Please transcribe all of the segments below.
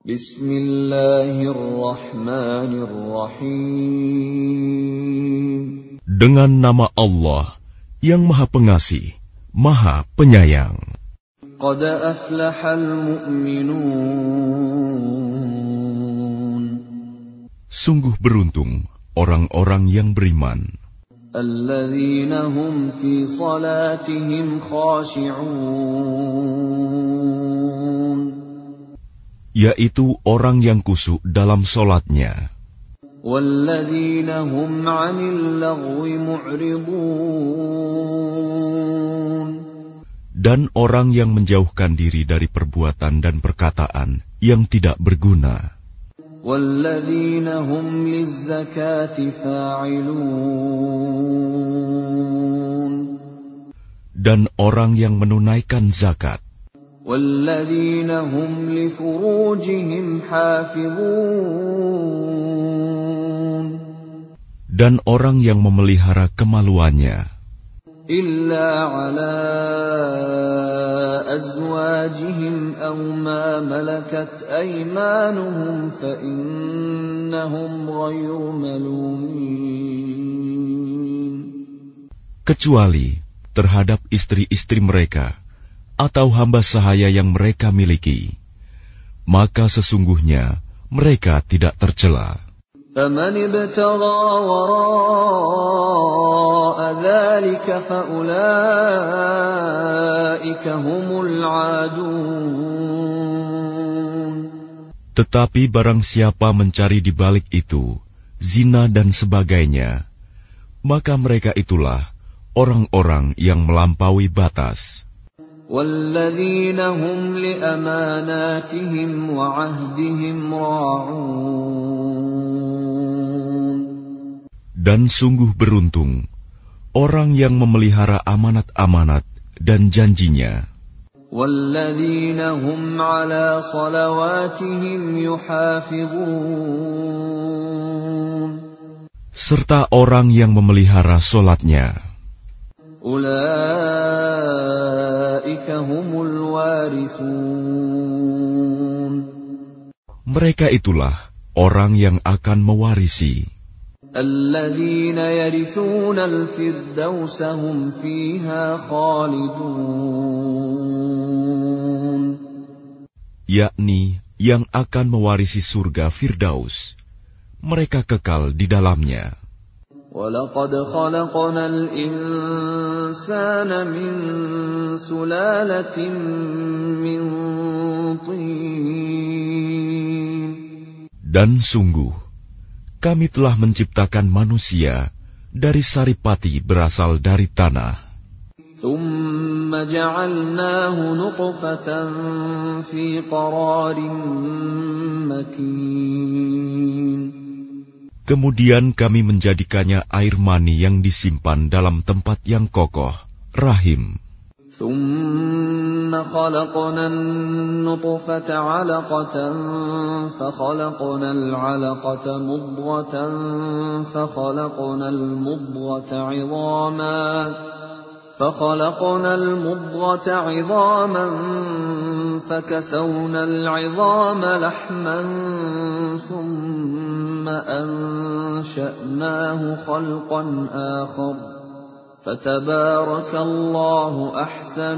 Bismillahirrahmanirrahim. Dengan nama Allah yang Maha Pengasih, Maha Penyayang. Qad aflahal mu'minun. Sungguh beruntung orang-orang yang beriman. Alladzina hum fi salatihim khashi'un. Yaitu orang yang khusyuk dalam solatnya. Walladzina hum 'anil lagwi mu'ridun. Dan orang yang menjauhkan diri dari perbuatan dan perkataan yang tidak berguna. Walladzina hum lizzakati fa'ilun. Dan orang yang menunaikan zakat. Walladzina hum li furujihim hafizun. Dan orang yang memelihara kemaluannya. Illa ala azwajihim aw ma malakat aymanuhum fa innahum ghayru malumin. Kecuali terhadap istri-istri mereka atau hamba sahaya yang mereka miliki, maka sesungguhnya mereka tidak tercela. فَمَنِ ابْتَغَى وَرَاءَ ذَلِكَ فَأُولَئِكَ هُمُ الْعَادُونَ. Tetapi barang siapa mencari di balik itu zina dan sebagainya, maka mereka itulah orang-orang yang melampaui batas. وَالَّذِينَ هُمْ لِأَمَانَاتِهِمْ وَعَهْدِهِمْ رَاعُونَ. Dan sungguh beruntung orang yang memelihara amanat-amanat dan janjinya. وَالَّذِينَ هُمْ عَلَى صَلَوَاتِهِمْ يُحَافِظُونَ. Serta orang yang memelihara solatnya. Ulaika humul warithun. Mereka itulah orang yang akan mewarisi. Alladzina yarithuna al-firdausa hum fiha khalidun. Yakni yang akan mewarisi surga Firdaus. Mereka kekal di dalamnya. وَلَقَدْ خَلَقْنَا الْإِنسَانَ مِنْ سُلَالَةٍ مِنْ طِينٍ. Dan sungguh, kami telah menciptakan manusia dari saripati berasal dari tanah. ثُمَّ جَعَلْنَاهُ نُطْفَةً فِي قَرَارٍ مَكِينٍ. Kemudian kami menjadikannya air mani yang disimpan dalam tempat yang kokoh, rahim. ثُمَّ خَلَقْنَا النُّطْفَةَ عَلَقَةً فَخَلَقْنَا الْعَلَقَةَ مُضْغَةً فَخَلَقْنَا الْمُضْغَةَ عِظَامًا فَكَسَوْنَا الْعِظَامَ لَحْمًا ثُمَّ أَنشَأْنَاهُ خَلْقًا آخَرَ فَتَبَارَكَ اللَّهُ أَحْسَنُ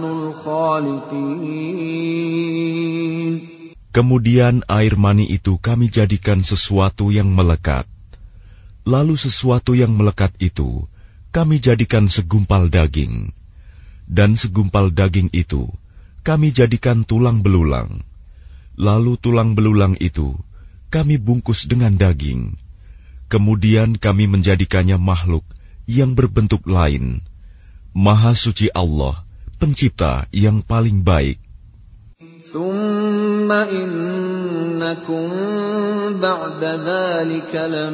الْخَالِقِينَ. Kemudian air mani itu kami jadikan sesuatu yang melekat. Lalu sesuatu yang melekat itu kami jadikan segumpal daging. Dan segumpal daging itu kami jadikan tulang belulang. Lalu tulang belulang itu kami bungkus dengan daging. Kemudian kami menjadikannya makhluk yang berbentuk lain. Maha suci Allah, pencipta yang paling baik. ثُمَّ إِنَّكُمْ بَعْدَ ذَلِكَ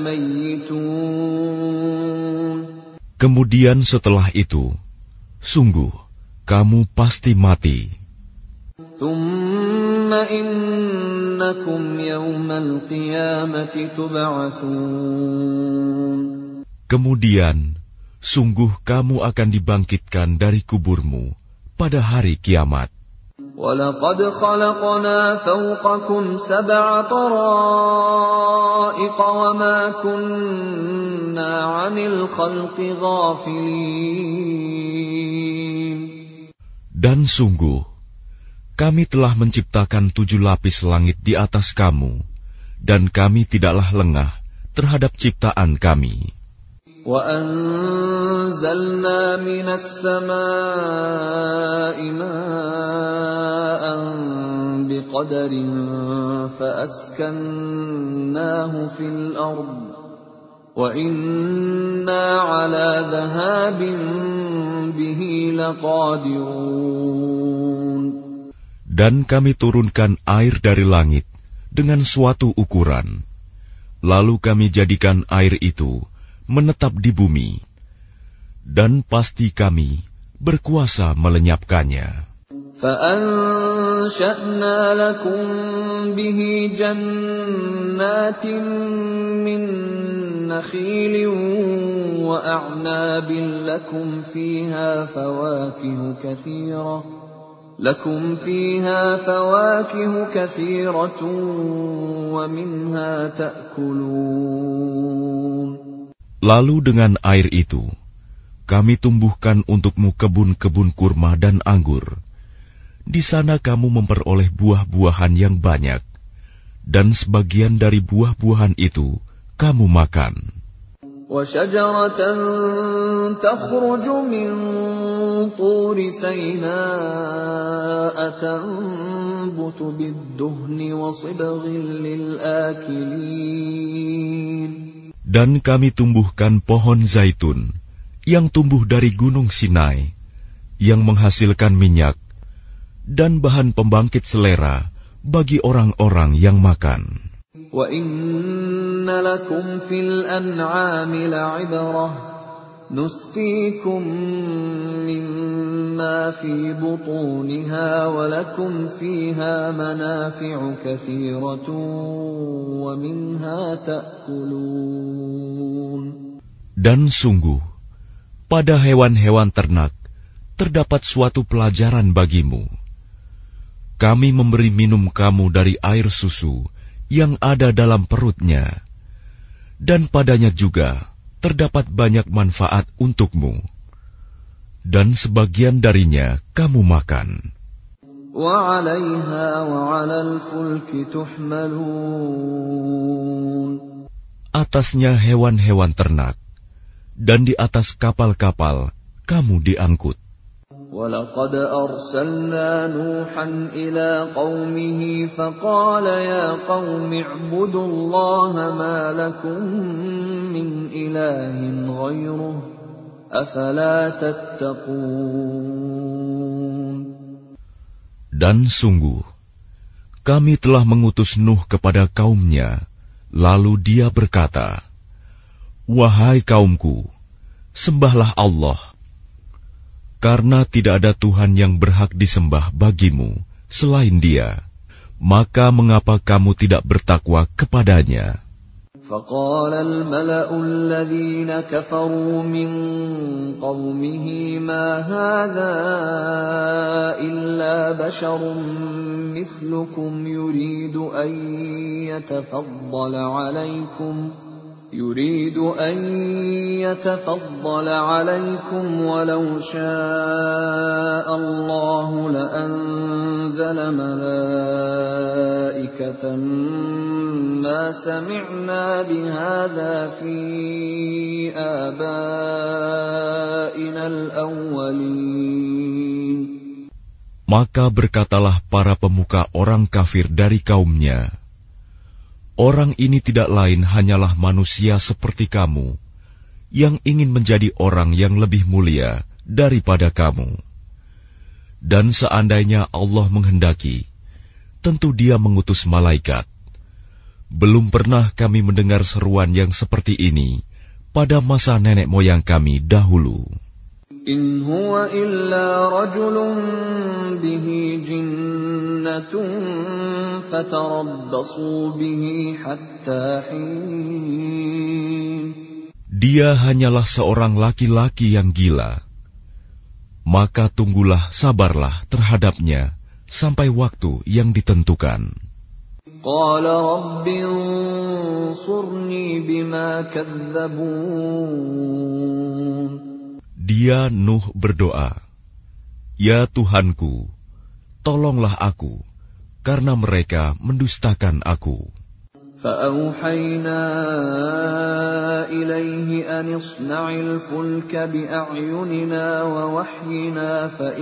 لَمَيِّتُونَ. Kemudian setelah itu, sungguh kamu pasti mati. ثُمَّ إِنَّكُمْ يَوْمَ الْقِيَامَةِ تُبْعَثُونَ. Kemudian, sungguh kamu akan dibangkitkan dari kuburmu pada hari kiamat. وَلَقَدْ خَلَقْنَا فَوْقَكُمْ سَبْعَ طَرَائِقَ وَمَا كُنَّا عَنِ الْخَلْقِ غَافِلِينَ. Dan sungguh, kami telah menciptakan 7 lapis langit di atas kamu, dan kami tidaklah lengah terhadap ciptaan kami. وَأَنزَلْنَا مِنَ السَّمَاءِ مَاءً بِقَدَرٍ فَأَسْكَنَّاهُ فِي الْأَرْضِ وَإِنَّا عَلَى ذَهَابٍ بِهِ لَقَادِرُونَ. Dan kami turunkan air dari langit dengan suatu ukuran, lalu kami jadikan air itu menetap di bumi, dan pasti kami berkuasa melenyapkannya. فَأَنشَأْنَا لَكُم بِهِ جَنَّاتٍ مِّن نَّخِيلٍ وَأَعْنَابٍ لَّكُمْ فِيهَا فَوَاكِهُ كَثِيرَةٌ وَمِنْهَا تَأْكُلُونَ. Lalu dengan air itu, kami tumbuhkan untukmu kebun-kebun kurma dan anggur. Di sana kamu memperoleh buah-buahan yang banyak, dan sebagian dari buah-buahan itu kamu makan. وَشَجَرَةً تَخْرُجُ مِنْ طُورِ سَيْنَاءَ تَنبُتُ بِالدُّهْنِ وَصِبْغٍ لِلْآكِلِينَ. Dan kami tumbuhkan pohon zaitun yang tumbuh dari gunung Sinai, yang menghasilkan minyak dan bahan pembangkit selera bagi orang-orang yang makan. وَإِنَّ لَكُمْ فِي الْأَنْعَامِ لَعِبْرَةً نُسْقِيكُم مِّمَّا فِي بُطُونِهَا وَلَكُمْ فِيهَا مَنَافِعُ كَثِيرَةٌ وَمِنْهَا تَأْكُلُونَ. Dan sungguh, pada hewan-hewan ternak terdapat suatu pelajaran bagimu. Kami memberi minum kamu dari air susu yang ada dalam perutnya, dan padanya juga terdapat banyak manfaat untukmu, dan sebagian darinya kamu makan. وَعَلَيْهَا وَعَلَى الْفُلْكِ تُحْمَلُونَ. Atasnya hewan-hewan ternak, dan di atas kapal-kapal kamu diangkut. وَلَقَدْ أَرْسَلْنَا نُوحًا إِلَىٰ قَوْمِهِ فَقَالَ يَا قَوْمِ اعْبُدُوا اللَّهَ مَا لَكُم مِّنْ إِلَٰهٍ غَيْرُهُ أَفَلَا تَتَّقُونَ. Dan sungguh, kami telah mengutus Nuh kepada kaumnya, lalu dia berkata, "Wahai kaumku, sembahlah Allah, karena tidak ada Tuhan yang berhak disembah bagimu selain Dia. Maka mengapa kamu tidak bertakwa kepadanya?" فَقَالَ الْمَلَأُ الَّذِينَ كَفَرُوا مِنْ قَوْمِهِ مَا هَذَا إِلَّا بَشَرٌ مِثْلُكُمْ يُرِيدُ أَنْ يَتَفَضَّلَ عَلَيْكُمْ وَلَوْ شَاءَ اللَّهُ لَأَنزَلَ مَلَائِكَةً مَا سَمِعْنَا بِهَذَا فِي آبَائِنَا الْأَوَّلِينَ. Maka berkatalah para pemuka orang kafir dari kaumnya, "Orang ini tidak lain hanyalah manusia seperti kamu, yang ingin menjadi orang yang lebih mulia daripada kamu. Dan seandainya Allah menghendaki, tentu Dia mengutus malaikat. Belum pernah kami mendengar seruan yang seperti ini pada masa nenek moyang kami dahulu." إِنْ هُوَ إِلَّا رَجُلٌ بِهِ جِنَّةٌ فَتَرَبَّصُوا بِهِ حَتَّى حِينٍ. Dia hanyalah seorang laki-laki yang gila. Maka tunggulah, sabarlah terhadapnya sampai waktu yang ditentukan. Qala rabbi ansurni bima kadzdzabun. Dia Nuh berdoa, "Ya Tuhanku, tolonglah aku, karena mereka mendustakan aku." فأوحينا إليه أن اصنع الفلك بأعيننا ووحينا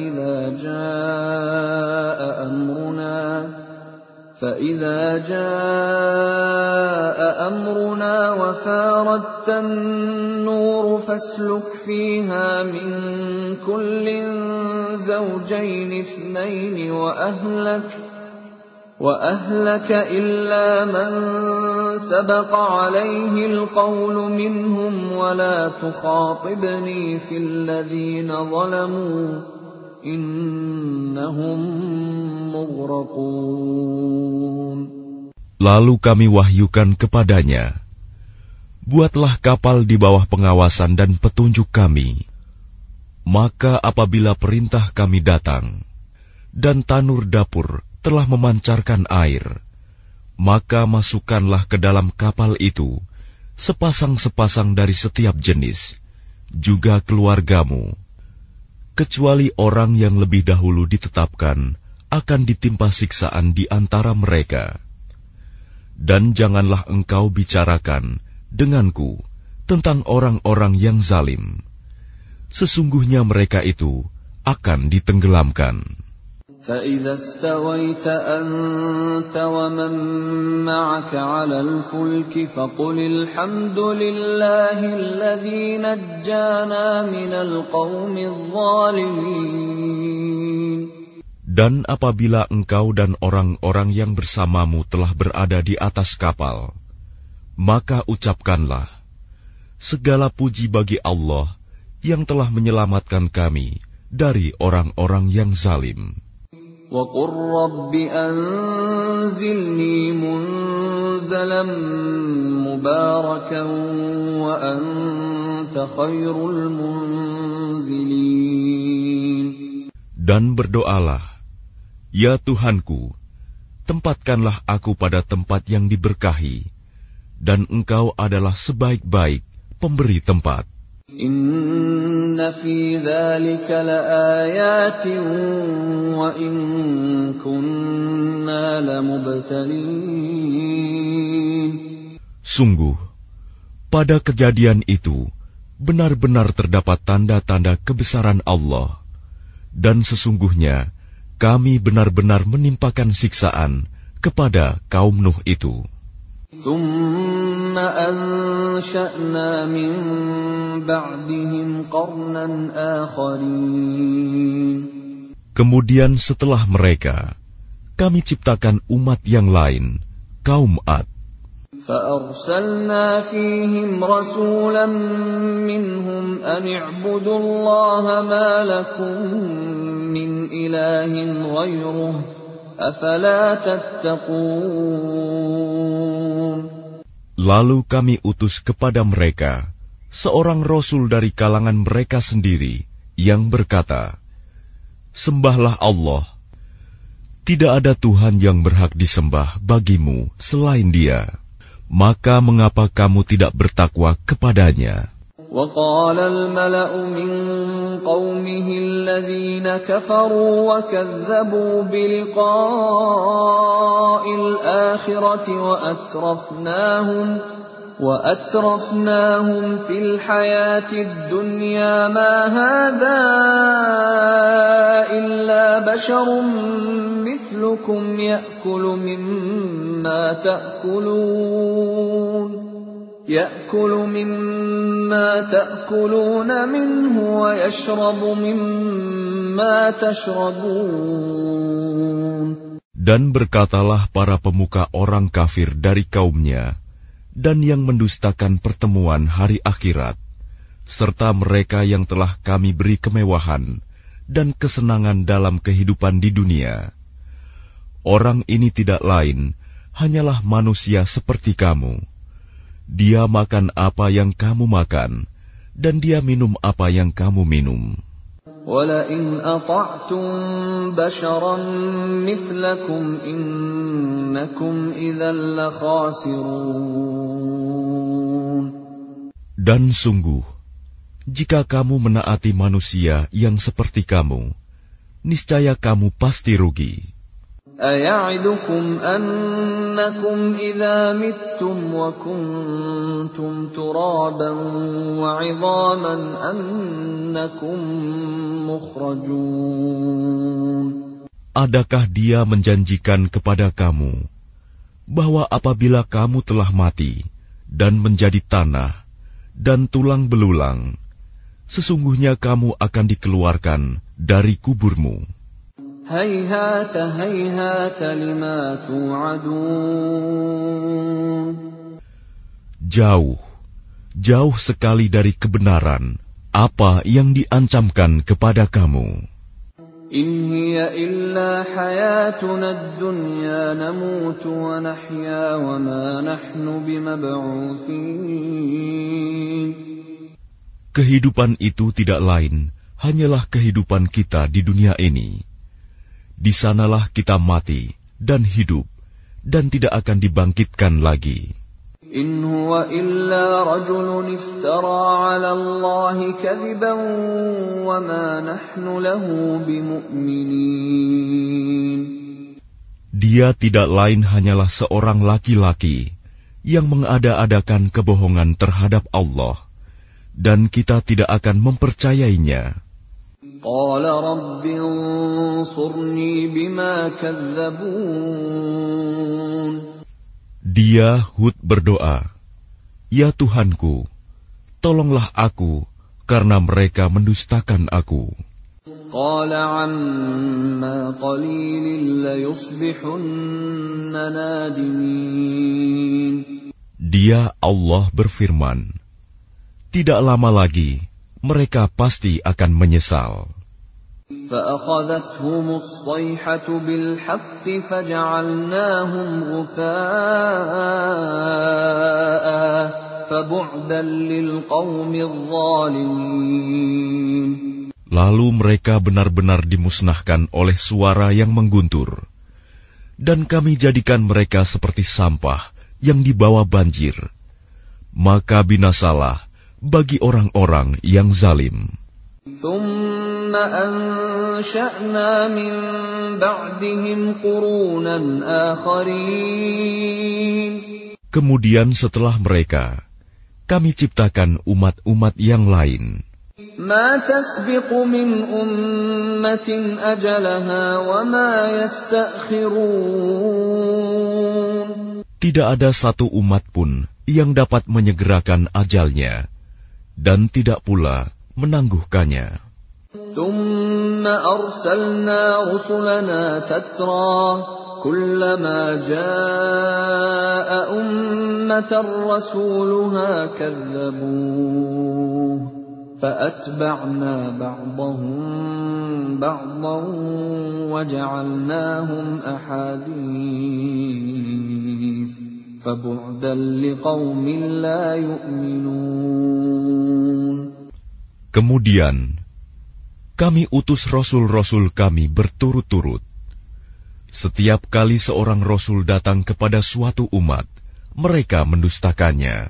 فإذا جاء أمرنا وفاردت النور فاسلك فيها من كل زوجين اثنين وأهلك إلا من سبق عليه القول منهم ولا تخاطبني في الذين ظلموا إنهم مغرقون. Lalu kami wahyukan kepadanya, "Buatlah kapal di bawah pengawasan dan petunjuk kami. Maka apabila perintah kami datang, dan tanur dapur telah memancarkan air, maka masukkanlah ke dalam kapal itu sepasang-sepasang dari setiap jenis, juga keluargamu, kecuali orang yang lebih dahulu ditetapkan akan ditimpa siksaan di antara mereka. Dan janganlah engkau bicarakan denganku tentang orang-orang yang zalim. Sesungguhnya mereka itu akan ditenggelamkan." فَإِذَا اسْتَوَيْتَ أَنْتَ وَمَنْ مَعَكَ عَلَى الْفُلْكِ فَقُلِ الْحَمْدُ لِلَّهِ الَّذِي نَجَّانَا مِنَ الْقَوْمِ الظَّالِمِينَ. Dan apabila engkau dan orang-orang yang bersamamu telah berada di atas kapal, maka ucapkanlah, "Segala puji bagi Allah yang telah menyelamatkan kami dari orang-orang yang zalim." وَقُلْ رَبِّ أَنْزِلْنِي مُنْزَلًا مُبَارَكًا وَأَنْتَ خَيْرُ الْمُنْزِلِينَ. Dan berdoalah, "Ya Tuhanku, tempatkanlah aku pada tempat yang diberkahi, dan Engkau adalah sebaik-baik pemberi tempat." Inna fi dzalika laayatin wa in kunna lamubtalin. Sungguh, pada kejadian itu benar-benar terdapat tanda-tanda kebesaran Allah, dan sesungguhnya kami benar-benar menimpakan siksaan kepada kaum Nuh itu. ثُمَّ أَنشَأْنَا مِن بَعْدِهِمْ قَرْنًا آخَرِينَ. Kemudian setelah mereka, kami ciptakan umat yang lain, kaum Ad. فَأَرْسَلْنَا فِيهِمْ رَسُولًا مِّنْهُمْ أَنِ اعْبُدُوا اللَّهَ مَا لَكُم مِّنْ إِلَٰهٍ غَيْرُهُ أَفَلَا تَتَّقُونَ. Lalu kami utus kepada mereka seorang rasul dari kalangan mereka sendiri yang berkata, "Sembahlah Allah. Tidak ada Tuhan yang berhak disembah bagimu selain Dia. Maka mengapa kamu tidak bertakwa kepadanya?" وَقَالَ الْمَلَأُ مِنْ قَوْمِهِ الَّذِينَ كَفَرُوا وَكَذَّبُوا بِلِقَاءِ الْآخِرَةِ وَأَتْرَفْنَاهُمْ فِي الْحَيَاةِ الدُّنْيَا مَا هَذَا إِلَّا بَشَرٌ مِثْلُكُمْ يَأْكُلُ مِمَّا تَأْكُلُونَ مِنْهُ وَيَشْرَبُ مِمَّا تَشْرَبُونَ. Dan berkatalah para pemuka orang kafir dari kaumnya, dan yang mendustakan pertemuan hari akhirat, serta mereka yang telah kami beri kemewahan dan kesenangan dalam kehidupan di dunia. Orang ini tidak lain, hanyalah manusia seperti kamu. Dia makan apa yang kamu makan, dan dia minum apa yang kamu minum. وَلَئِنْ أَطَعْتُمْ بَشَرًا مِثْلَكُمْ إِنَّكُمْ إِذًا لَخَاسِرُونَ. Dan sungguh, jika kamu menaati manusia yang seperti kamu, niscaya kamu pasti rugi. أَيَعِدُكُمْ أَنَّكُمْ إِذَا مِتُّمْ وَكُنْتُمْ تُرَابًا وَعِظَامًا أَنَّكُمْ مُخْرَجُونَ. Adakah dia menjanjikan kepada kamu bahwa apabila kamu telah mati dan menjadi tanah dan tulang belulang, sesungguhnya kamu akan dikeluarkan dari kuburmu? هَيْهَاتَ هَيْهَاتَ لِمَا تُوعَدُونَ. Jauh, jauh sekali dari kebenaran apa yang diancamkan kepada kamu. إِنْ هِيَ إِلَّا حَيَاتُنَا الدُّنْيَا نَمُوتُ وَنَحْيَا وَمَا نَحْنُ بِمَبْعُوثِينَ. Kehidupan itu tidak lain hanyalah kehidupan kita di dunia ini. Di sanalah kita mati dan hidup, dan tidak akan dibangkitkan lagi. إِنْ هُوَ إِلَّا رَجُلٌ افْتَرَى عَلَى اللَّهِ كَذِبًا وَمَا نَحْنُ لَهُ بِمُؤْمِنِينَ. Dia tidak lain hanyalah seorang laki-laki yang mengada-adakan kebohongan terhadap Allah, dan kita tidak akan mempercayainya. قَالَ رَبِّ انصُرْنِي بِمَا كَذَّبُونِ. Dia Hud berdoa, "Ya Tuhanku, tolonglah aku karena mereka mendustakan aku." قَالَ عَمَّا قَلِيلٍ لَيُصْبِحُنَّ نَادِمِينَ. Dia Allah berfirman, tidak lama lagi mereka pasti akan menyesal. فَأَخَذَتْهُمُ الصَّيْحَةُ بِالْحَقِّ فَجَعَلْنَاهُمْ غُثَاءً فَبُعْدًا لِلْقَوْمِ الظَّالِمِينَ. Lalu mereka benar-benar dimusnahkan oleh suara yang mengguntur, dan kami jadikan mereka seperti sampah yang dibawa banjir. Maka binasalah bagi orang-orang yang zalim. ثُمَّ أَنشَأْنَا مِن بَعْدِهِمْ قُرُونًا آخَرِينَ. Kemudian setelah mereka, kami ciptakan umat-umat yang lain. مَا تَسْبِقُ مِنْ أُمَّةٍ أَجَلَهَا وَمَا يَسْتَأْخِرُونَ. Tidak ada satu umat pun yang dapat menyegerakan ajalnya, dan tidak pula menangguhkannya. ثُمَّ أَرْسَلْنَا رُسُلَنَا تَتْرَى كُلَّمَا جَاءَ أُمَّةً رَّسُولُهَا كَذَّبُوهُ فَأَتْبَعْنَا بَعْضَهُم بَعْضًا وَجَعَلْنَاهُمْ أَحَادِيثَ فَبُعْدًا لِقَوْمٍ لَّا يُؤْمِنُونَ. Kemudian kami utus rasul-rasul kami berturut-turut. Setiap kali seorang rasul datang kepada suatu umat, mereka mendustakannya.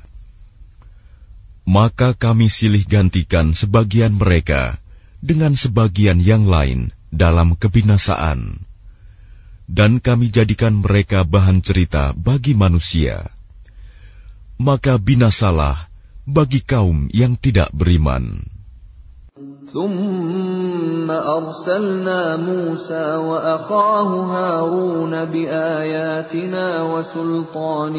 Maka kami silih gantikan sebagian mereka dengan sebagian yang lain dalam kebinasaan, dan kami jadikan mereka bahan cerita bagi manusia. Maka binasalah bagi kaum yang tidak beriman. ثُمَّ أَرْسَلْنَا مُوسَى وَأَخَاهُ هَارُونَ بِآيَاتِنَا وَسُلْطَانٍ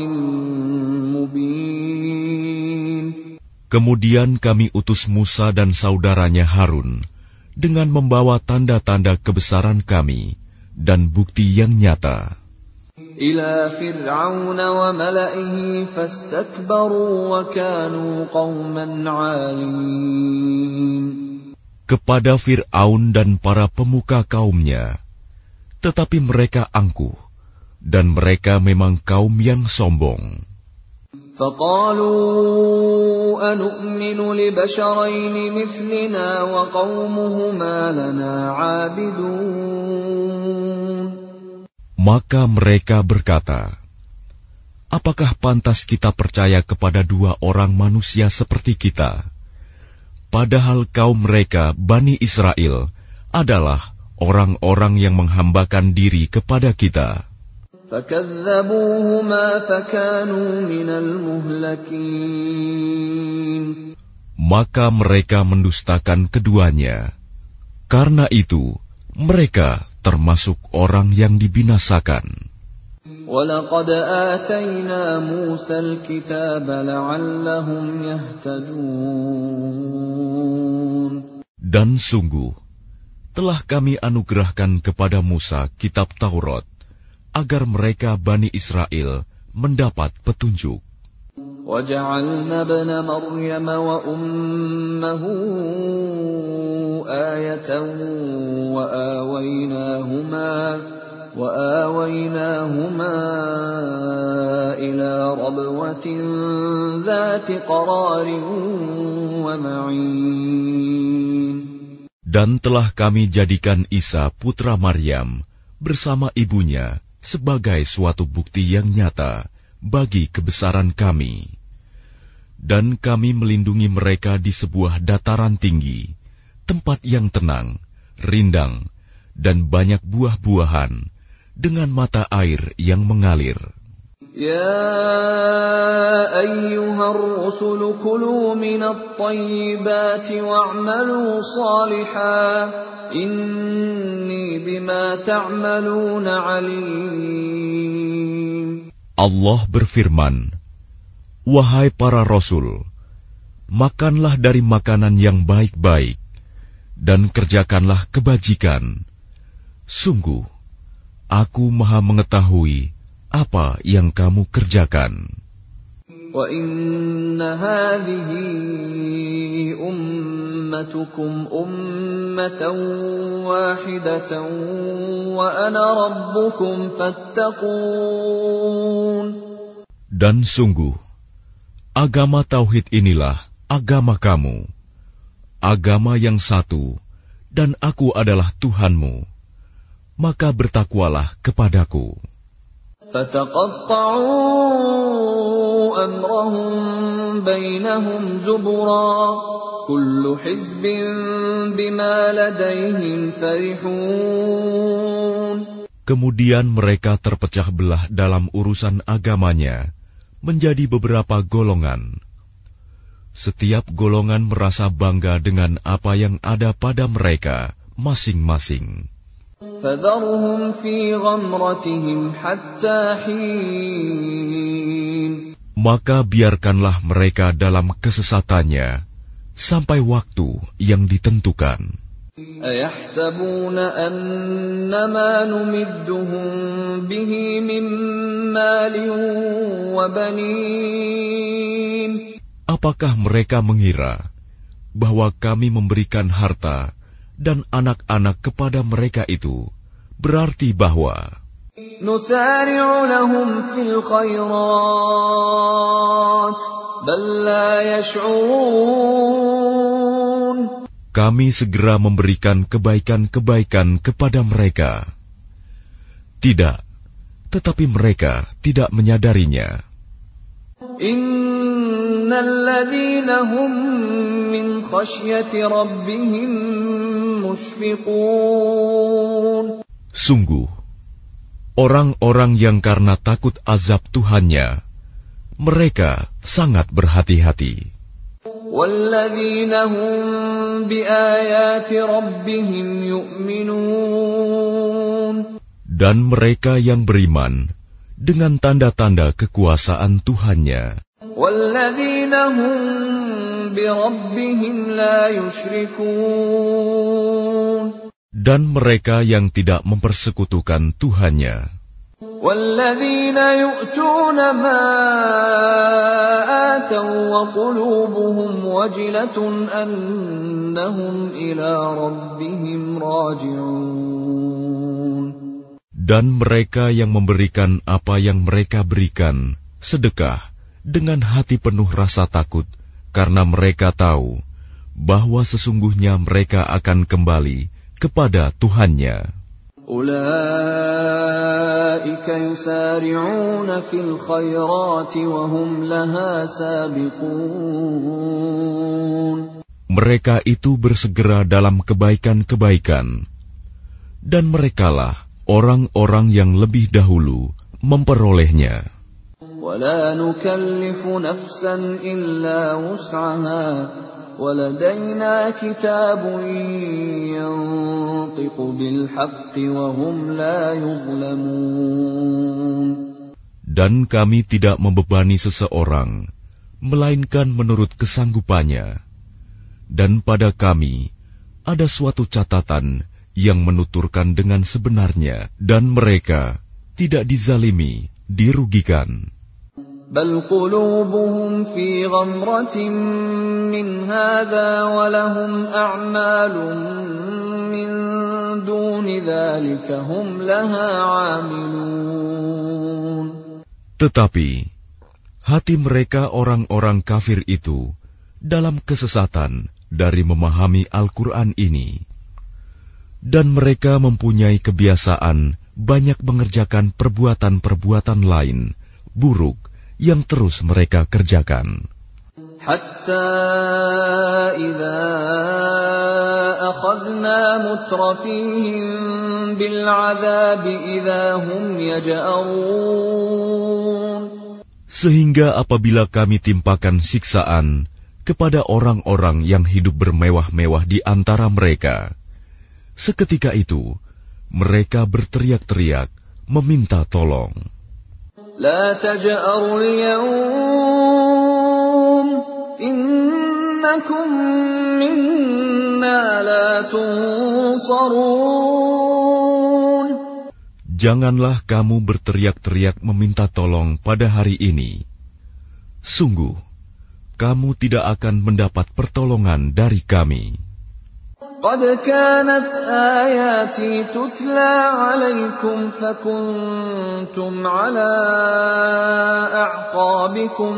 مُبِينٍ. Kemudian kami utus Musa dan saudaranya Harun dengan membawa tanda-tanda kebesaran kami dan bukti yang nyata. إِلَى فِرْعَوْنَ وَمَلَئِهِ فَاسْتَكْبَرُوا وَكَانُوا قَوْمًا عَالِينَ. Kepada Fir'aun dan para pemuka kaumnya, tetapi mereka angkuh, dan mereka memang kaum yang sombong. فقالوا أنؤمن لبشرين مثلنا وقومهما لنا عابدون. Maka mereka berkata, apakah pantas kita percaya kepada dua orang manusia seperti kita, padahal kaum mereka, Bani Israel, adalah orang-orang yang menghambakan diri kepada kita. فكذبوهما فكانوا من المهلكين. Maka mereka mendustakan keduanya. Karena itu, mereka termasuk orang yang dibinasakan. وَلَقَدْ آتَيْنَا مُوسَى الْكِتَابَ لَعَلَّهُمْ يَهْتَدُونَ. Dan sungguh, telah kami anugerahkan kepada Musa kitab Taurat, agar mereka Bani Israel mendapat petunjuk. وَجَعَلْنَا ابْنَ مَرْيَمَ وَأُمَّهُ آيَةً وَآوَيْنَاهُمَا إِلَى رَبْوَةٍ ذَاتِ قَرَارٍ وَمَعِينٍ. Dan telah kami jadikan Isa putra Maryam bersama ibunya sebagai suatu bukti yang nyata bagi kebesaran kami. Dan kami melindungi mereka di sebuah dataran tinggi, tempat yang tenang, rindang, dan banyak buah-buahan, dengan mata air yang mengalir. Ya ayyuhar rusulu kulu minat tayyibati wa'malu salihan, inni bima ta'maluna alim. Allah berfirman, wahai para rasul, makanlah dari makanan yang baik-baik, dan kerjakanlah kebajikan. Sungguh, aku maha mengetahui apa yang kamu kerjakan. Wa inna hadhihi ummatukum ummatan wahidatan wa ana rabbukum fattaqun. Dan sungguh, agama tauhid inilah agama kamu, agama yang satu, dan aku adalah Tuhanmu, maka bertakwalah kepadaku. فَتَقَطَّعُوا أَمْرَهُمْ بَيْنَهُمْ زُبُرًا كُلُّ حِزْبٍ بِمَا لَدَيْهِمْ فَرِحُونَ. Kemudian mereka terpecah belah dalam urusan agamanya menjadi beberapa golongan. Setiap golongan merasa bangga dengan apa yang ada pada mereka masing-masing. فَذَرْهُمْ فِي غَمْرَتِهِمْ حَتَّى حِينٍ. Maka biarkanlah mereka dalam kesesatannya sampai waktu yang ditentukan. أَيَحْسَبُونَ أَنَّمَا نُمِدُّهُم بِهِ مِن مَّالٍ وَبَنِينَ. Apakah mereka mengira bahwa kami memberikan harta dan anak-anak kepada mereka itu berarti bahwa نُسَارِعُ لَهُمْ فِي الْخَيْرَاتِ بَل لَّا يَشْعُرُونَ. kami segera memberikan kebaikan-kebaikan kepada mereka. Tidak, tetapi mereka tidak menyadarinya. Innal ladzina hum min khasyati rabbihim mushfiqun. Sungguh, orang-orang yang karena takut azab Tuhannya, mereka sangat berhati-hati. Walladzina hum biayati rabbihim yu'minun. Dan mereka yang beriman dengan tanda-tanda kekuasaan Tuhannya. Walladzina hum bi rabbihim la yusyrikun. Dan mereka yang tidak mempersekutukan Tuhannya. وَالَّذِينَ يُؤْتُونَ مَا آتَوا وَقُلُوبُهُمْ وَجِلَةٌ أَنَّهُمْ إِلَى رَبِّهِمْ رَاجِعُونَ. Dan mereka yang memberikan apa yang mereka berikan, sedekah, dengan hati penuh rasa takut, karena mereka tahu bahwa sesungguhnya mereka akan kembali kepada Tuhannya. Ulaika yusari'una fil khairati wa hum laha sabiqun. Mereka itu bersegera dalam kebaikan-kebaikan, dan merekalah orang-orang yang lebih dahulu memperolehnya. وَلَا نُكَلِّفُ نَفْسًا إِلَّا وُسْعَهَا وَلَدَيْنَا كِتَابٌ يَنطِقُ بِالْحَقِّ وَهُمْ لَا يُظْلَمُونَ. Dan kami tidak membebani seseorang, melainkan menurut kesanggupannya. Dan pada kami ada suatu catatan yang menuturkan dengan sebenarnya, dan mereka tidak dizalimi, dirugikan. بل قلوبهم في غمرة من هذا ولهم أعمال من دون ذلك هم لها عاملون. Tetapi hati mereka orang-orang kafir itu dalam kesesatan dari memahami Al-Quran ini, dan mereka mempunyai kebiasaan banyak mengerjakan perbuatan-perbuatan lain buruk yang terus mereka kerjakan. Hatta idza akhadna mutrafihim bil 'adzabi idza hum yaj'arun. Sehingga apabila kami timpakan siksaan kepada orang-orang yang hidup bermewah-mewah di antara mereka, seketika itu mereka berteriak-teriak meminta tolong. La taj'arul yawm innakum minna la tunsarun. Janganlah kamu berteriak-teriak meminta tolong pada hari ini. Sungguh, kamu tidak akan mendapat pertolongan dari kami. قد كانت آياتي تتلى عليكم فكنتم على أعقابكم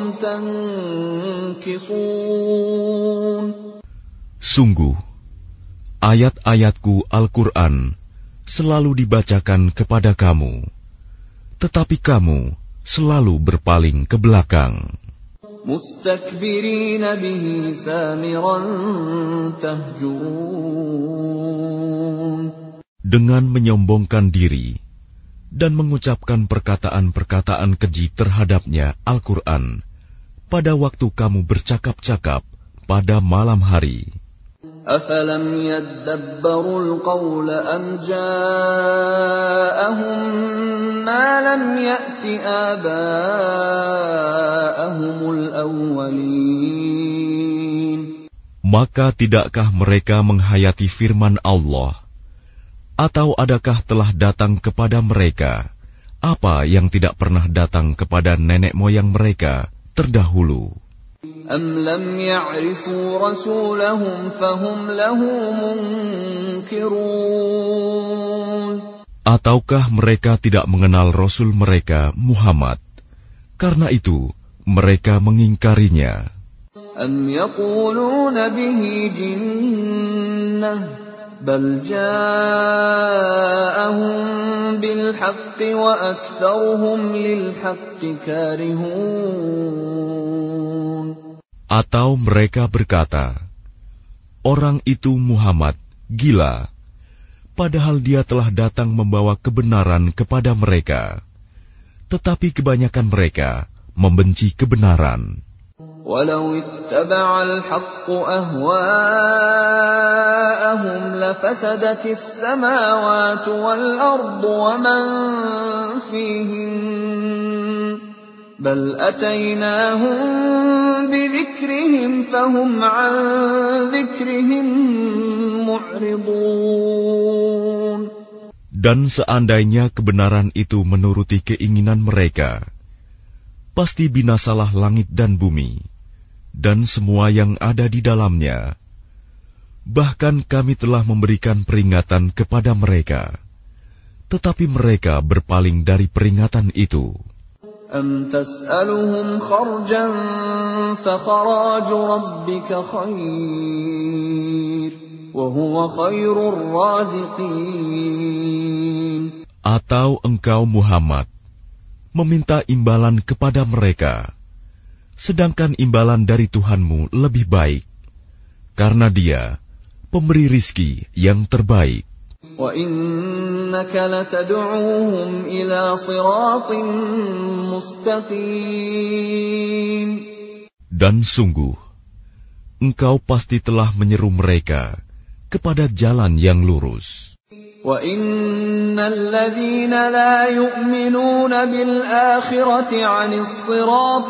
تنكصون. Sungguh, ayat-ayatku Al-Quran selalu dibacakan kepada kamu, tetapi kamu selalu berpaling ke belakang. مستكبرين به سامرا تهجرون. Dengan menyombongkan diri dan mengucapkan perkataan-perkataan keji terhadapnya Al-Quran pada waktu kamu bercakap-cakap pada malam hari. أَفَلَمْ يَدَّبَّرُوا الْقَوْلَ أَمْ جَاءَهُم مَّا لَمْ يَأْتِ آبَاءَهُمُ الْأَوَّلِينَ. Maka tidakkah mereka menghayati firman Allah? Atau adakah telah datang kepada mereka apa yang tidak pernah datang kepada nenek moyang mereka terdahulu? أَمْ لَمْ يَعْرِفُوا رَسُولَهُمْ فَهُمْ لَهُ مُنْكِرُونَ. Ataukah mereka tidak mengenal Rasul mereka Muhammad, karena itu mereka mengingkarinya? أَمْ يَقُولُونَ بِهِ جِنَّةٌ بَلْ جَاءَهُم بِالْحَقِّ وَأَكْثَرُهُمْ لِلْحَقِّ كَارِهُونَ. Atau mereka berkata, orang itu Muhammad gila, padahal dia telah datang membawa kebenaran kepada mereka, tetapi kebanyakan mereka membenci kebenaran. وَلَوِ اتَّبَعَ الْحَقُّ أَهْوَاءَهُمْ لَفَسَدَتِ السَّمَاوَاتُ وَالْأَرْضُ وَمَنْ فِيهِنَّ بَلْ أَتَيْنَاهُمْ بِذِكْرِهِمْ فَهُمْ عَنْ ذِكْرِهِمْ مُعْرِضُونَ. Dan seandainya kebenaran itu menuruti keinginan mereka, pasti binasalah langit dan bumi, dan semua yang ada di dalamnya. Bahkan kami telah memberikan peringatan kepada mereka, tetapi mereka berpaling dari peringatan itu. أَمْ تَسْأَلُهُمْ خَرْجًا فَخَرَاجُ رَبِّكَ خَيْرٌ وَهُوَ خَيْرُ الرَّازِقِينَ. Atau engkau Muhammad meminta imbalan kepada mereka, sedangkan imbalan dari Tuhanmu lebih baik, karena Dia pemberi rizki yang terbaik. وَإِنَّكَ لَتَدْعُوهُمْ إِلَى صِرَاطٍ مُسْتَقِيمٍ. Dan sungguh, engkau pasti telah menyeru mereka kepada jalan yang lurus. وَإِنَّ الَّذِينَ لَا يُؤْمِنُونَ بِالْآخِرَةِ عَنِ الصِّرَاطِ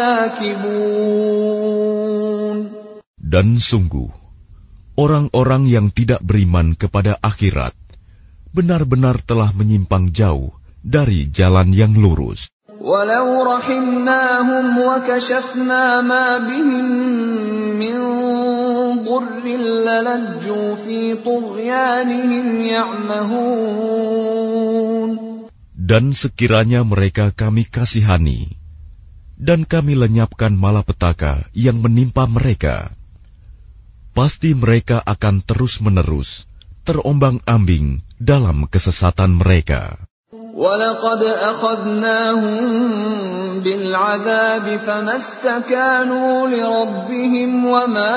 لَنَاكِبُونَ. Dan sungguh, orang-orang yang tidak beriman kepada akhirat benar-benar telah menyimpang jauh dari jalan yang lurus. وَلَوْ رَحِمْنَاهُمْ وَكَشَفْنَا مَا بِهِمْ مِنْ ضُرٍّ لَلَجُّوا فِي طُغْيَانِهِمْ يَعْمَهُونَ. Dan sekiranya mereka kami kasihani, dan kami lenyapkan malapetaka yang menimpa mereka, pasti mereka akan terus-menerus terombang-ambing dalam kesesatan mereka. وَلَقَدْ أَخَذْنَاهُمْ بِالْعَذَابِ فَمَا اسْتَكَانُوا لِرَبِّهِمْ وَمَا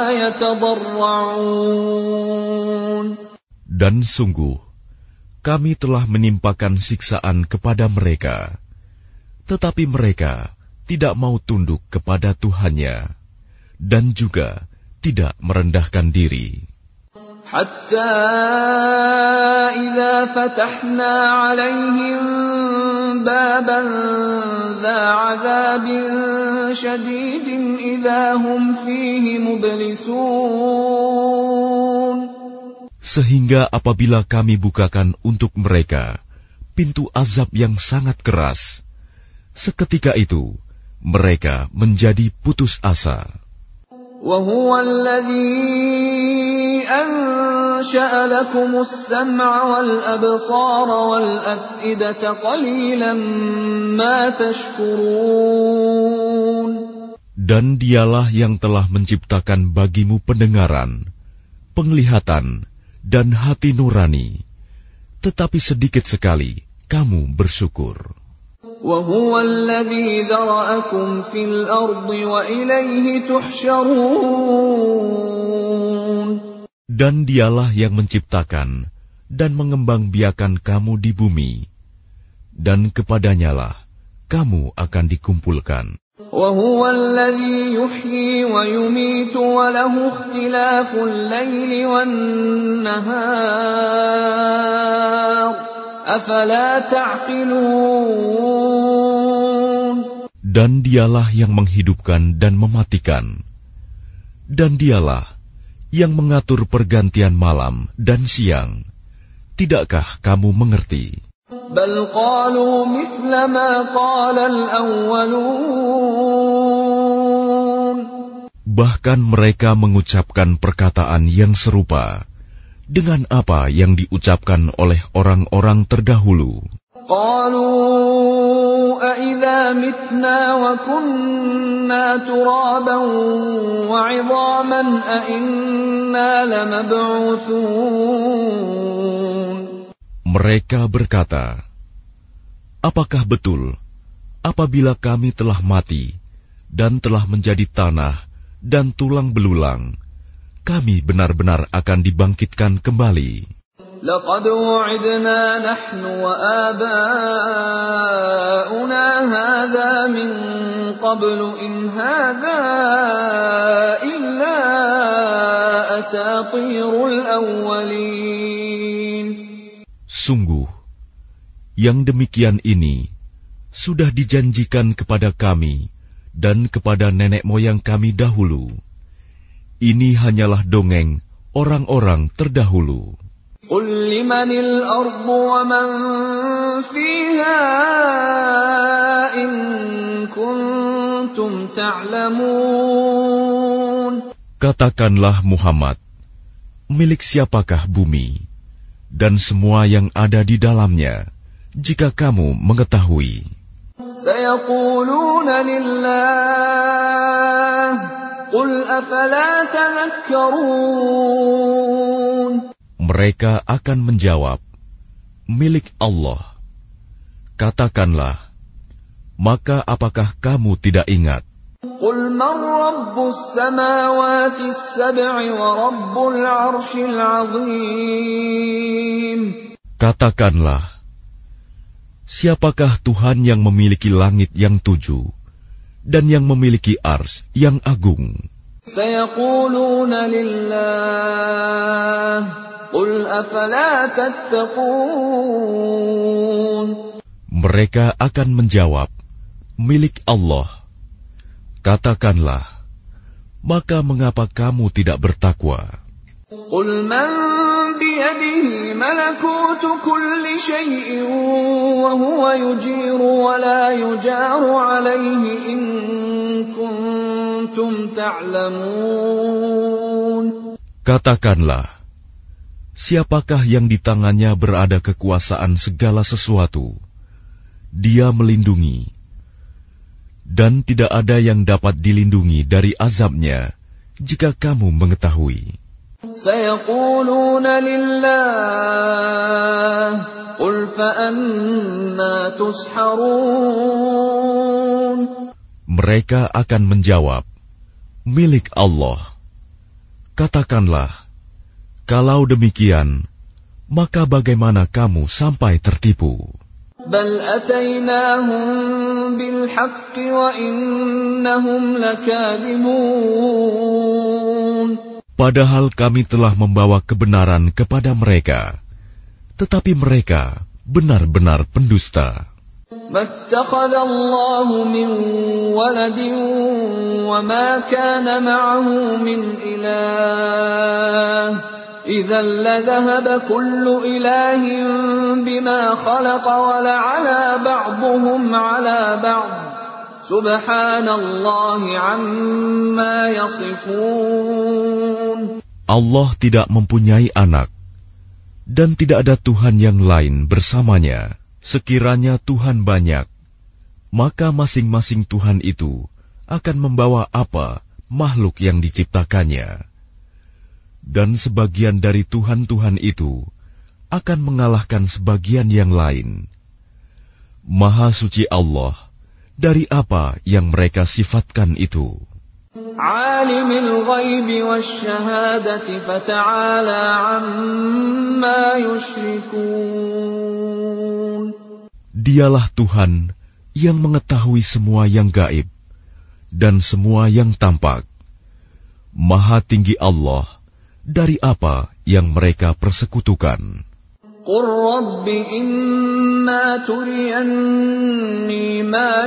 يَتَضَرَّعُونَ. Dan sungguh, kami telah menimpakan siksaan kepada mereka, tetapi mereka tidak mau tunduk kepada Tuhannya, dan juga tidak merendahkan diri. حَتَّى إِذَا فَتَحْنَا عَلَيْهِمْ بَابًا ذَا عَذَابٍ شَدِيدٍ إِذَا هُمْ فِيهِ مُبْلِسُونَ. Sehingga apabila kami bukakan untuk mereka pintu azab yang sangat keras, seketika itu mereka menjadi putus asa. وَهُوَ الَّذِي أَنشَأَ لَكُمُ السَّمْعَ وَالْأَبْصَارَ وَالْأَفْئِدَةَ قَلِيلًا مَا تَشْكُرُونَ. Dan Dialah yang telah menciptakan bagimu pendengaran, penglihatan, dan hati nurani, tetapi sedikit sekali kamu bersyukur. وَهُوَ الَّذِي ذَرَأَكُمْ فِي الْأَرْضِ وَإِلَيْهِ تُحْشَرُونَ. Dan Dialah yang menciptakan dan mengembangbiakan kamu di bumi, dan kepadanyalah kamu akan dikumpulkan. وَهُوَ الَّذِي يُحْيِي وَيُمِيتُ وَلَهُ اخْتِلَافُ اللَّيْلِ وَالنَّهَارِ أَفَلَا تَعْقِلُونَ. Dan Dialah yang menghidupkan dan mematikan, dan Dialah yang mengatur pergantian malam dan siang. Tidakkah kamu mengerti? بَلْ قَالُوا مِثْلَ مَا قَالَ الْأَوَّلُونَ. Bahkan mereka mengucapkan perkataan yang serupa dengan apa yang diucapkan oleh orang-orang terdahulu. قَالُوا أَإِذَا مِتْنَا وَكُنَّا تُرَابًا وَعِظَامًا أَإِنَّا لَمَبْعُوثُونَ. Mereka berkata, apakah betul apabila kami telah mati dan telah menjadi tanah dan tulang belulang, kami benar-benar akan dibangkitkan kembali? لَقَدْ وُعِدْنَا نَحْنُ وَآبَاؤُنَا هَذَا مِنْ قَبْلُ إِنْ هَذَا إِلَّا أَسَاطِيرُ الْأَوَّلِينَ. Sungguh, yang demikian ini sudah dijanjikan kepada kami dan kepada nenek moyang kami dahulu. Ini hanyalah dongeng orang-orang terdahulu. قُلْ لِمَنِ الْأَرْضُ وَمَنْ فِيهَا إِن كُنتُمْ تَعْلَمُونَ. Katakanlah Muhammad, milik siapakah bumi dan semua yang ada di dalamnya, jika kamu mengetahui. سيقولون لله قل أفلا تذكرون. Mereka akan menjawab, milik Allah. Katakanlah, maka apakah kamu tidak ingat? قل من رب السماوات السبع ورب العرش العظيم. Katakanlah, siapakah Tuhan yang memiliki langit yang 7 dan yang memiliki ars yang agung? سيقولون لله قل أفلا تتقون. Mereka akan menjawab, milik Allah. Katakanlah, maka mengapa kamu tidak bertakwa? قل من بيده ملكوت كل شيء وهو يجير ولا يجار عليه إن كنتم تعلمون. Katakanlah, siapakah yang di tangannya berada kekuasaan segala sesuatu? Dia melindungi, dan tidak ada yang dapat dilindungi dari azabnya jika kamu mengetahui. سيقولون لله قل فأنا تسحرون. Mereka akan menjawab, milik Allah. Katakanlah, kalau demikian, maka bagaimana kamu sampai tertipu? بل أتيناهم بالحق وإنهم لكاذبون. Padahal kami telah membawa kebenaran kepada mereka, tetapi mereka benar-benar pendusta. ما اتخذ الله من ولد وما كان معه من إله إذا لذهب كل إله بما خلق ولعلى بعضهم على بعض سبحان الله عما يصفون. Allah tidak mempunyai anak, dan tidak ada Tuhan yang lain bersamanya. Sekiranya Tuhan banyak, maka masing-masing Tuhan itu akan membawa apa makhluk yang diciptakannya. Dan sebagian dari Tuhan-Tuhan itu akan mengalahkan sebagian yang lain. Maha suci Allah dari apa yang mereka sifatkan itu. Alimul ghaibi wasyahadati fata'ala amma yusyrikun. Dialah Tuhan yang mengetahui semua yang gaib dan semua yang tampak. Maha tinggi Allah dari apa yang mereka persekutukan. Qur Rabbi imma turiyanni ma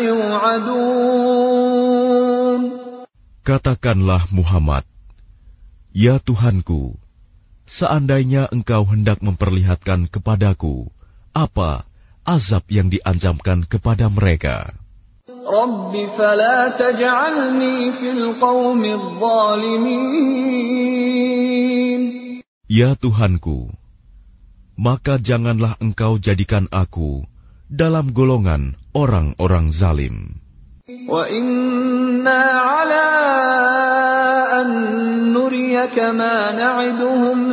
yu'adun. Katakanlah Muhammad, ya Tuhanku, seandainya engkau hendak memperlihatkan kepadaku apa azab yang diancamkan kepada mereka. Rabbi fala taj'alni fil qawmi adh-dhalimin. Ya Tuhanku, maka janganlah engkau jadikan aku dalam golongan orang-orang zalim. Wa inna ala an nuriyaka ma na'iduhum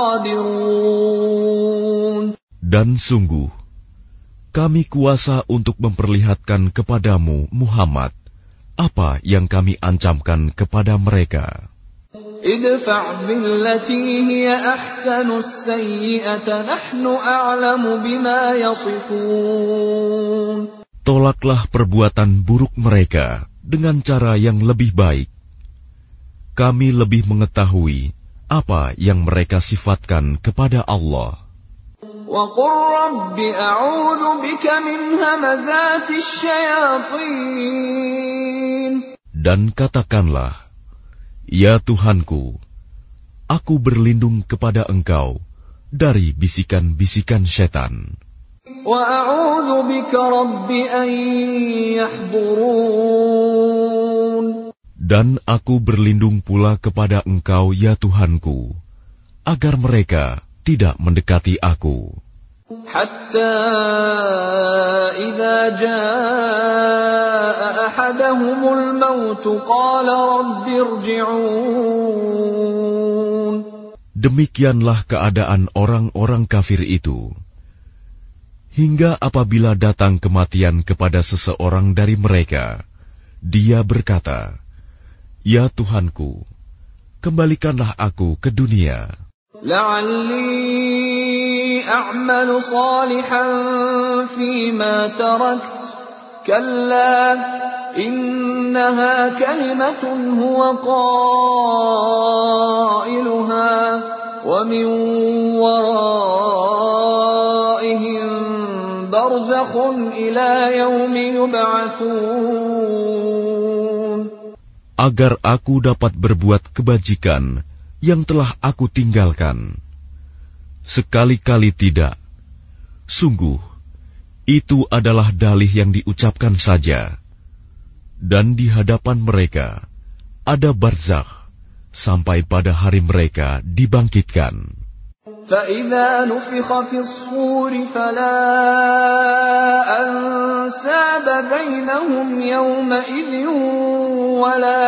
laqadirun. Dan sungguh, kami kuasa untuk memperlihatkan kepadamu, Muhammad, apa yang kami ancamkan kepada mereka. Idfa' billati hiya ahsanu as-sayyi'ata nahnu a'lamu bima yasifun. Tolaklah perbuatan buruk mereka dengan cara yang lebih baik. Kami lebih mengetahui apa yang mereka sifatkan kepada Allah. وَقُلْ رَبِّ أَعُوذُ بِكَ مِنْ هَمَزَاتِ الشَّيَاطِينِ. Dan katakanlah, ya Tuhanku, aku berlindung kepada Engkau dari bisikan-bisikan setan. وَأَعُوذُ بِكَ رَبِّ أَنْ يَحْضُرُونِ. Dan aku berlindung pula kepada Engkau, ya Tuhanku, agar mereka tidak mendekati aku. حتى إذا جاء أحدهم الموت قال رب ارجعون. Demikianlah keadaan orang-orang kafir itu. Hingga apabila datang kematian kepada seseorang dari mereka, dia berkata, "Ya Tuhanku, kembalikanlah aku ke dunia. لعلي أعمل صالحا فيما تركت كلا إنها كلمة هو قائلها ومن ورائهم برزخ إلى يوم يبعثون. Agar aku dapat berbuat kebajikan yang telah aku tinggalkan. Sekali-kali tidak. Sungguh, itu adalah dalih yang diucapkan saja. Dan di hadapan mereka ada barzakh sampai pada hari mereka dibangkitkan. فَإِذَا نُفِخَ فِي الصُّورِ فَلَا أَنْسَابَ بَيْنَهُمْ يَوْمَئِذٍ وَلَا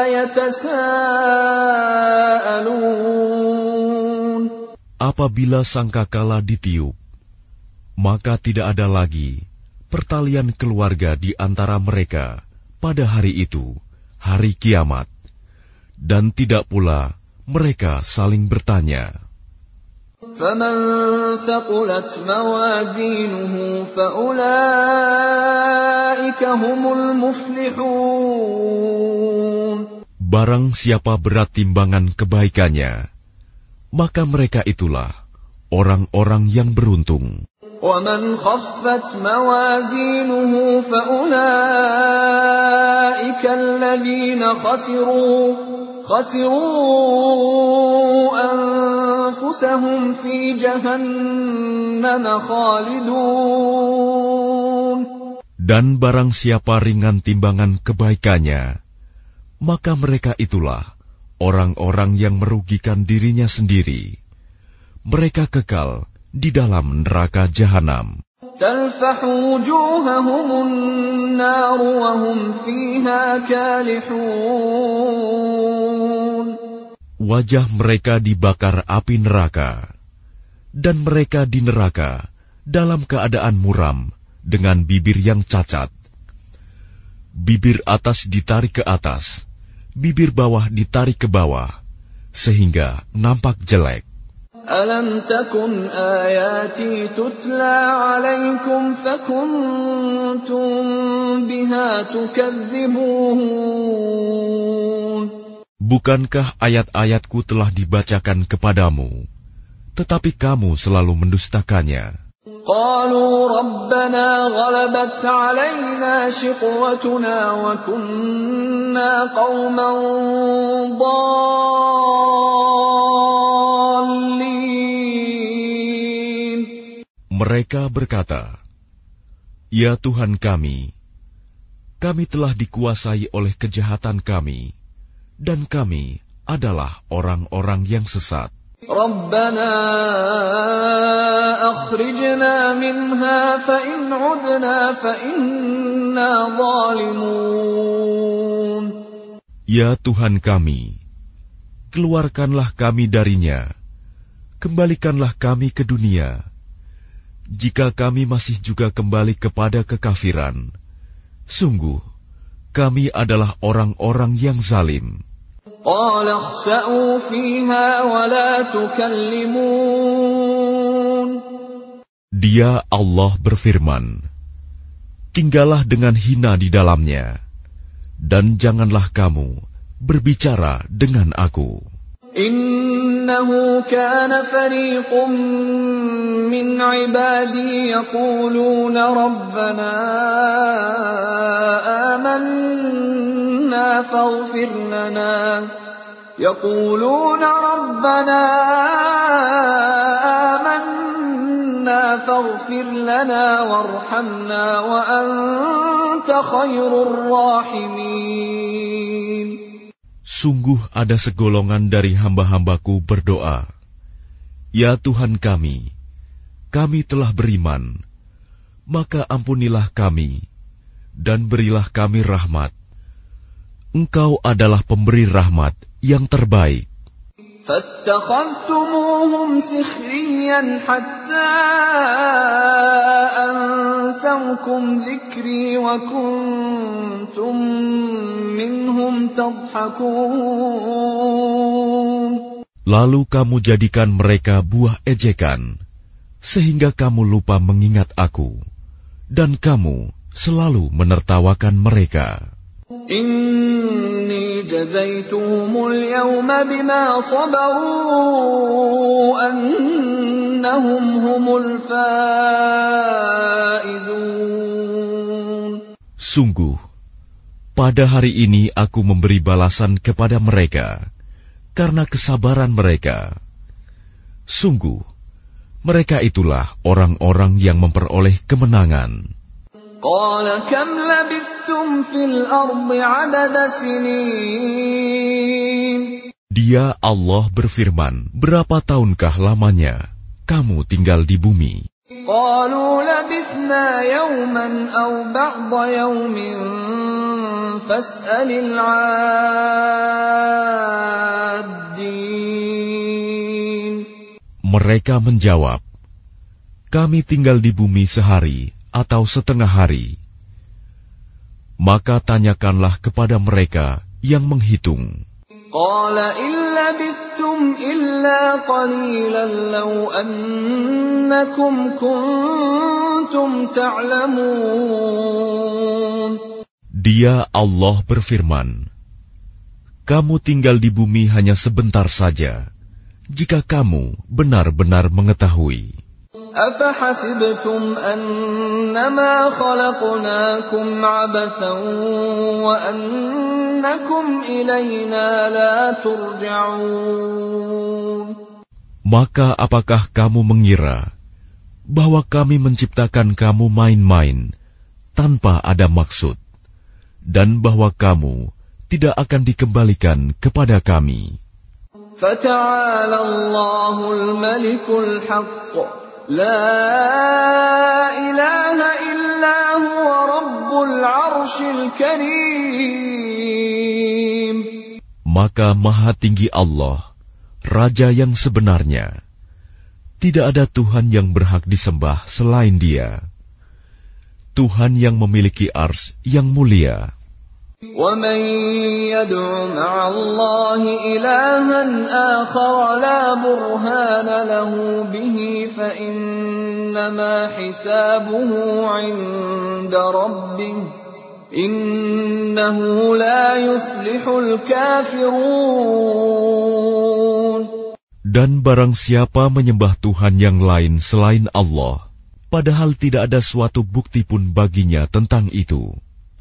يَتَسَاءَلُونَ. Apabila sangkakala ditiup, maka tidak ada lagi pertalian keluarga di antara mereka pada hari itu, hari kiamat, dan tidak pula mereka saling bertanya. فَمَنْ ثَقُلَتْ مَوَازِينُهُ فَأُولَئِكَ هُمُ الْمُفْلِحُونَ. Barang siapa berat timbangan kebaikannya, maka mereka itulah orang-orang yang beruntung. وَمَنْ خَفَّتْ مَوَازِينُهُ فَأُولَئِكَ الَّذِينَ خَسِرُوا أَنفُسَهُمْ فِي جَهَنَّمَ خَالِدُونَ. Dan barang siapa ringan timbangan kebaikannya, maka mereka itulah orang-orang yang merugikan dirinya sendiri. Mereka kekal di dalam neraka jahanam. تَلْفَحُ وُجُوهَهُمُ النَّارُ وَهُمْ فِيهَا كَالِحُونَ. Wajah mereka dibakar api neraka, dan mereka di neraka dalam keadaan muram dengan bibir yang cacat. Bibir atas ditarik ke atas, bibir bawah ditarik ke bawah, sehingga nampak jelek. أَلَمْ تَكُنْ آيَاتِي تُتْلَى عَلَيْكُمْ فَكُنْتُمْ بِهَا تُكَذِّبُونَ. Bukankah ayat-ayatku telah dibacakan kepadamu, tetapi kamu selalu mendustakannya? قَالُوا رَبَّنَا غَلَبَتْ عَلَيْنَا شِقْوَتُنَا وَكُنَّا قَوْمًا ضَالِّينَ. Mereka berkata, "Ya Tuhan kami telah dikuasai oleh kejahatan kami, dan kami adalah orang-orang yang sesat. رَبَّنَا أَخْرِجْنَا مِنْهَا فَإِنْ عُدْنَا فَإِنَّا ظَالِمُونَ. Ya Tuhan kami, keluarkanlah kami darinya, kembalikanlah kami ke dunia. Jika kami masih juga kembali kepada kekafiran, sungguh kami adalah orang-orang yang zalim." قَالَ اخْسَئُوا فِيهَا وَلَا تُكَلِّمُونَ. Dia Allah berfirman, "Tinggallah dengan hina di dalamnya, dan janganlah kamu berbicara dengan aku." إِنَّهُ كَانَ فَرِيقٌ مِّنْ عِبَادِي يَقُولُونَ رَبَّنَا آمَنَّا فاغفر لنا وارحمنا وأنت خير الراحمين. Sungguh ada segolongan dari hamba-hambaku berdoa, "Ya Tuhan kami, kami telah beriman, maka ampunilah kami, dan berilah kami rahmat. Engkau adalah pemberi rahmat yang terbaik. فاتخذتموهم سخريا حتى أنسوكم ذكري وكنتم منهم تضحكون. Lalu kamu jadikan mereka buah ejekan, sehingga kamu lupa mengingat aku, dan kamu selalu menertawakan mereka. Inni jazaituhumul yawma bima sabaru annahum humul faizun. Sungguh, pada hari ini aku memberi balasan kepada mereka karena kesabaran mereka. Sungguh, mereka itulah orang-orang yang memperoleh kemenangan. Qala kam labithtum fil ardi adada sinin. Dia Allah berfirman, berapa tahunkah lamanya kamu tinggal di bumi? Qalu labithna yawman aw ba'da yawmin fas'alil 'addin. Mereka menjawab, kami tinggal di bumi sehari atau setengah hari. Maka tanyakanlah kepada mereka yang menghitung. Qala illa bithtum illa qalilan law annakum kuntum ta'lamun. Dia Allah berfirman, kamu tinggal di bumi hanya sebentar saja, jika kamu benar-benar mengetahui. أَفَحَسِبْتُمْ أَنَّمَا خَلَقْنَاكُمْ عَبَثًا وَأَنَّكُمْ إِلَيْنَا لَا تُرْجَعُونَ. Maka apakah kamu mengira bahwa kami menciptakan kamu main-main tanpa ada maksud, dan bahwa kamu tidak akan dikembalikan kepada kami? فَتَعَالَى اللَّهُ الْمَلِكُ الْحَقُّ لا إله إلا هو رب العرش الكريم. Maka Maha Tinggi Allah, Raja yang sebenarnya. Tidak ada Tuhan yang berhak disembah selain Dia. Tuhan yang memiliki ars yang mulia. وَمَن يَدْعُ مَعَ اللَّهِ إِلَٰهًا آخَرَ لَا بُرْهَانَ لَهُ بِهِ فَإِنَّمَا حِسَابُهُ عِندَ رَبِّهِ إِنَّهُ لَا يُفْلِحُ الْكَافِرُونَ. Dan barang siapa menyembah Tuhan yang lain selain Allah, padahal tidak ada suatu bukti pun baginya tentang itu,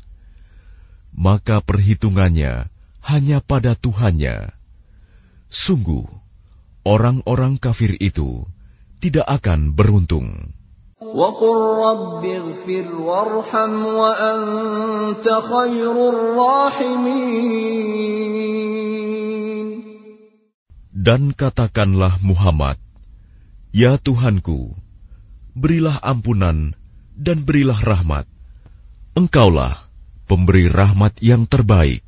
maka perhitungannya hanya pada Tuhannya. Sungguh, orang-orang kafir itu tidak akan beruntung. وَقُلْ رَبِّ اغْفِرْ وَارْحَمْ وَأَنْتَ خَيْرُ الرَّاحِمِينَ. Dan katakanlah Muhammad, ya Tuhanku, berilah ampunan dan berilah rahmat. Engkaulah pemberi rahmat yang terbaik.